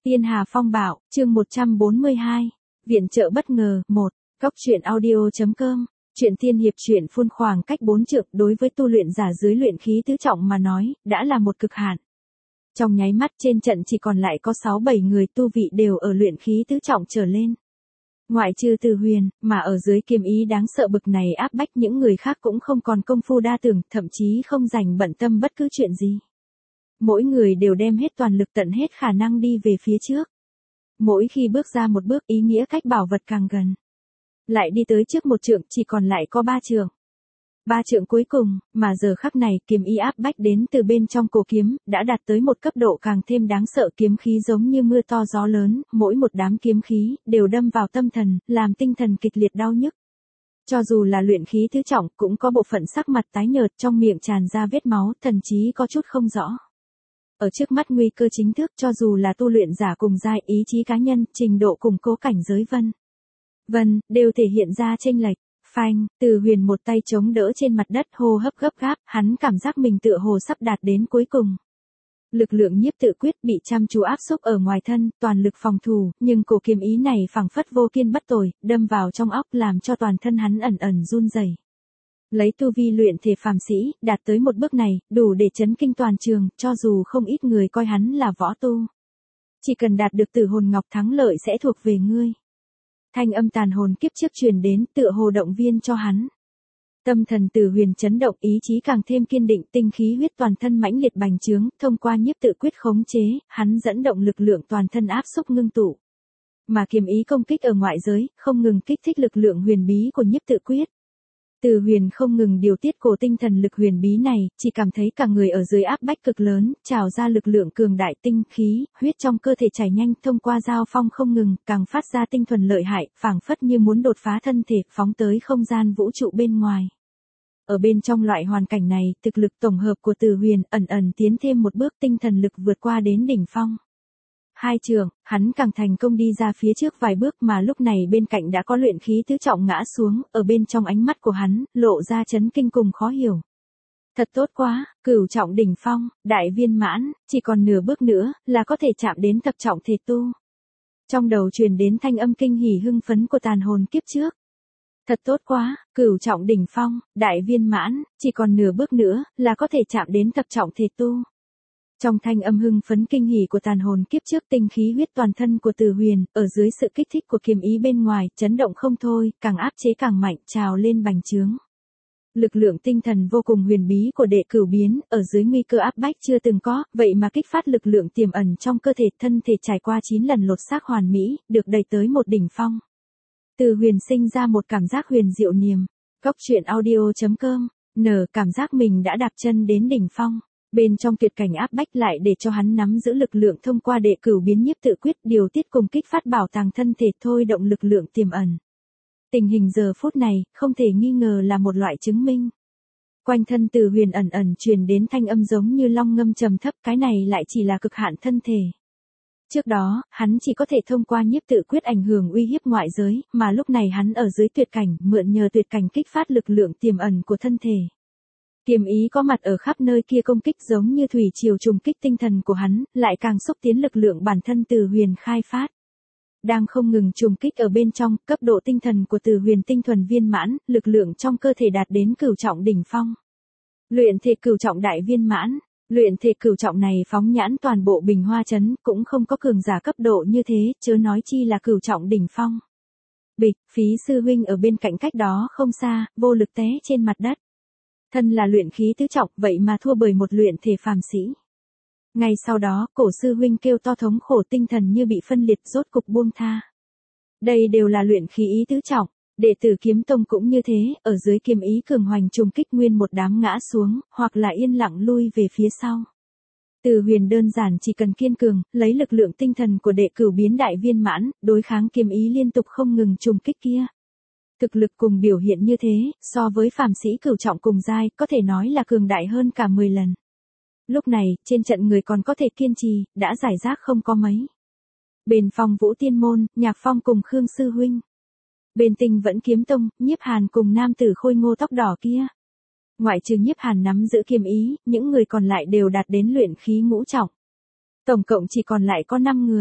Tiên Hà Phong Bạo, chương 142. Viện trợ bất ngờ, 1. Góc truyện audio.com. Truyện tiên hiệp truyện phun khoảng cách 4 trượng đối với tu luyện giả dưới luyện khí tứ trọng mà nói, đã là một cực hạn. Trong nháy mắt trên trận chỉ còn lại có 6-7 người tu vị đều ở luyện khí tứ trọng trở lên. Ngoại trừ Từ Huyền, mà ở dưới kiếm ý đáng sợ bực này áp bách những người khác cũng không còn công phu đa tưởng, thậm chí không dành bận tâm bất cứ chuyện gì. Mỗi người đều đem hết toàn lực tận hết khả năng đi về phía trước. Mỗi khi bước ra một bước ý nghĩa cách bảo vật càng gần. Lại đi tới trước một trượng chỉ còn lại có 3 trượng. 3 trượng cuối cùng, mà giờ khắc này kiếm ý áp bách đến từ bên trong cổ kiếm, đã đạt tới một cấp độ càng thêm đáng sợ, kiếm khí giống như mưa to gió lớn, mỗi một đám kiếm khí, đều đâm vào tâm thần, làm tinh thần kịch liệt đau nhức. Cho dù là luyện khí tứ trọng, cũng có bộ phận sắc mặt tái nhợt, trong miệng tràn ra vết máu, thần trí có chút không rõ. Ở trước mắt nguy cơ chính thức, cho dù là tu luyện giả cùng giai ý chí cá nhân, trình độ củng cố cảnh giới vân, đều thể hiện ra chênh lệch. Phanh, Từ Huyền một tay chống đỡ trên mặt đất, hô hấp gấp gáp, hắn cảm giác mình tựa hồ sắp đạt đến cuối cùng. Lực lượng nhiếp tự quyết bị chăm chú áp xúc ở ngoài thân, toàn lực phòng thủ, nhưng cổ kiếm ý này phảng phất vô kiên bất tồi, đâm vào trong óc làm cho toàn thân hắn ẩn ẩn run rẩy. Lấy tu vi luyện thể phàm sĩ, đạt tới một bước này, đủ để chấn kinh toàn trường, cho dù không ít người coi hắn là võ tu. Chỉ cần đạt được Tử Hồn Ngọc thắng lợi sẽ thuộc về ngươi. Thanh âm tàn hồn kiếp trước truyền đến, tựa hồ động viên cho hắn. Tâm thần Từ Huyền chấn động, ý chí càng thêm kiên định, tinh khí huyết toàn thân mãnh liệt bành trướng, thông qua nhiếp tự quyết khống chế, hắn dẫn động lực lượng toàn thân áp xúc ngưng tụ. Mà kiếm ý công kích ở ngoại giới, không ngừng kích thích lực lượng huyền bí của nhiếp tự quyết. Từ Huyền không ngừng điều tiết cổ tinh thần lực huyền bí này, chỉ cảm thấy cả người ở dưới áp bách cực lớn, trào ra lực lượng cường đại, tinh khí, huyết trong cơ thể chảy nhanh, thông qua giao phong không ngừng, càng phát ra tinh thuần lợi hại, phảng phất như muốn đột phá thân thể, phóng tới không gian vũ trụ bên ngoài. Ở bên trong loại hoàn cảnh này, thực lực tổng hợp của Từ Huyền ẩn ẩn tiến thêm một bước, tinh thần lực vượt qua đến đỉnh phong. 2 trường, hắn càng thành công đi ra phía trước vài bước, mà lúc này bên cạnh đã có luyện khí tứ trọng ngã xuống, ở bên trong ánh mắt của hắn, lộ ra chấn kinh cùng khó hiểu. Thật tốt quá, cửu trọng đỉnh phong, đại viên mãn, chỉ còn nửa bước nữa, là có thể chạm đến thập trọng thể tu. Trong đầu truyền đến thanh âm kinh hỉ hưng phấn của tàn hồn kiếp trước. Thật tốt quá, cửu trọng đỉnh phong, đại viên mãn, chỉ còn nửa bước nữa, là có thể chạm đến thập trọng thể tu. Trong thanh âm hưng phấn kinh hỉ của tàn hồn kiếp trước, tinh khí huyết toàn thân của Từ Huyền, ở dưới sự kích thích của kiếm ý bên ngoài, chấn động không thôi, càng áp chế càng mạnh, trào lên bành trướng. Lực lượng tinh thần vô cùng huyền bí của đệ cửu biến, ở dưới nguy cơ áp bách chưa từng có, vậy mà kích phát lực lượng tiềm ẩn trong cơ thể, thân thể trải qua 9 lần lột xác hoàn mỹ, được đẩy tới một đỉnh phong. Từ Huyền sinh ra một cảm giác huyền diệu niềm. Góc truyện audio.com, cảm giác mình đã đạp chân đến đỉnh phong. Bên trong tuyệt cảnh áp bách lại để cho hắn nắm giữ lực lượng thông qua đệ cửu biến nhiếp tự quyết, điều tiết cùng kích phát bảo tàng thân thể, thôi động lực lượng tiềm ẩn. Tình hình giờ phút này, không thể nghi ngờ là một loại chứng minh. Quanh thân Từ Huyền ẩn ẩn truyền đến thanh âm giống như long ngâm trầm thấp, cái này lại chỉ là cực hạn thân thể. Trước đó, hắn chỉ có thể thông qua nhiếp tự quyết ảnh hưởng uy hiếp ngoại giới, mà lúc này hắn ở dưới tuyệt cảnh, mượn nhờ tuyệt cảnh kích phát lực lượng tiềm ẩn của thân thể. Kiếm ý có mặt ở khắp nơi kia công kích giống như thủy triều trùng kích tinh thần của hắn, lại càng xúc tiến lực lượng bản thân Từ Huyền khai phát. Đang không ngừng trùng kích ở bên trong, cấp độ tinh thần của Từ Huyền tinh thuần viên mãn, lực lượng trong cơ thể đạt đến cửu trọng đỉnh phong. Luyện thể cửu trọng đại viên mãn, luyện thể cửu trọng này phóng nhãn toàn bộ Bình Hoa trấn, cũng không có cường giả cấp độ như thế, chớ nói chi là cửu trọng đỉnh phong. Bịch, Phí sư huynh ở bên cạnh cách đó không xa, vô lực té trên mặt đất. Thân là luyện khí tứ trọng, vậy mà thua bởi một luyện thể phàm sĩ. Ngay sau đó, cổ sư huynh kêu to thống khổ, tinh thần như bị phân liệt, rốt cục buông tha. Đây đều là luyện khí ý tứ trọng, đệ tử Kiếm Tông cũng như thế, ở dưới kiếm ý cường hoành trùng kích, nguyên một đám ngã xuống, hoặc là yên lặng lui về phía sau. Từ Huyền đơn giản chỉ cần kiên cường, lấy lực lượng tinh thần của đệ cửu biến đại viên mãn, đối kháng kiếm ý liên tục không ngừng trùng kích kia. Thực lực cùng biểu hiện như thế, so với phàm sĩ cửu trọng cùng giai, có thể nói là cường đại hơn cả 10 lần. Lúc này, trên trận người còn có thể kiên trì, đã giải rác không có mấy. Bên Phong Vũ Tiên Môn, Nhạc Phong cùng Khương Sư Huynh. Bên Tinh Vẫn Kiếm Tông, Nhiếp Hàn cùng nam tử khôi ngô tóc đỏ kia. Ngoại trừ Nhiếp Hàn nắm giữ kiếm ý, những người còn lại đều đạt đến luyện khí ngũ trọng. Tổng cộng chỉ còn lại có 5 người.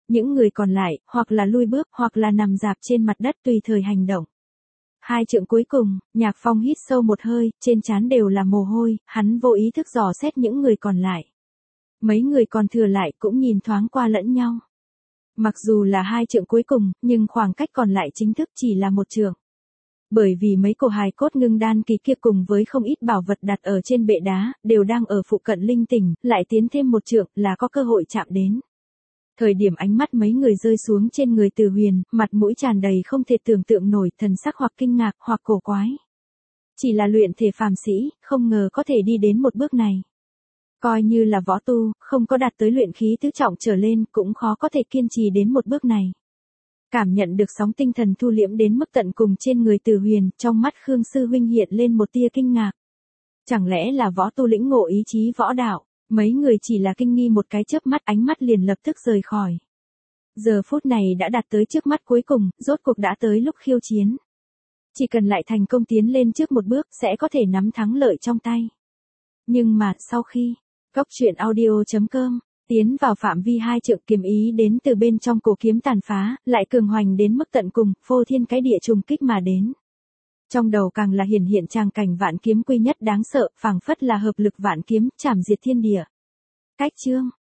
Những người còn lại, hoặc là lui bước, hoặc là nằm dạp trên mặt đất tùy thời hành động. Hai trượng cuối cùng, Nhạc Phong hít sâu một hơi, trên trán đều là mồ hôi, hắn vô ý thức dò xét những người còn lại. Mấy người còn thừa lại cũng nhìn thoáng qua lẫn nhau. Mặc dù là hai trượng cuối cùng, nhưng khoảng cách còn lại chính thức chỉ là một trượng. Bởi vì mấy cổ hài cốt ngưng đan kỳ kia cùng với không ít bảo vật đặt ở trên bệ đá, đều đang ở phụ cận linh tỉnh, lại tiến thêm một trượng là có cơ hội chạm đến. Thời điểm ánh mắt mấy người rơi xuống trên người Từ Huyền, mặt mũi tràn đầy không thể tưởng tượng nổi, thần sắc hoặc kinh ngạc hoặc cổ quái. Chỉ là luyện thể phàm sĩ, không ngờ có thể đi đến một bước này. Coi như là võ tu, không có đạt tới luyện khí tứ trọng trở lên, cũng khó có thể kiên trì đến một bước này. Cảm nhận được sóng tinh thần thu liễm đến mức tận cùng trên người Từ Huyền, trong mắt Khương sư huynh hiện lên một tia kinh ngạc. Chẳng lẽ là võ tu lĩnh ngộ ý chí võ đạo? Mấy người chỉ là kinh nghi một cái chớp mắt, ánh mắt liền lập tức rời khỏi. Giờ phút này đã đạt tới trước mắt cuối cùng, rốt cuộc đã tới lúc khiêu chiến. Chỉ cần lại thành công tiến lên trước một bước, sẽ có thể nắm thắng lợi trong tay. Nhưng mà, sau khi, Cốc truyện audio.com, tiến vào phạm vi hai trượng, kiếm ý đến từ bên trong cổ kiếm tàn phá, lại cường hoành đến mức tận cùng, phô thiên cái địa trùng kích mà đến. Trong đầu càng là hiển hiện tràng cảnh vạn kiếm quy nhất đáng sợ, phảng phất là hợp lực vạn kiếm, chảm diệt thiên địa. Cách chương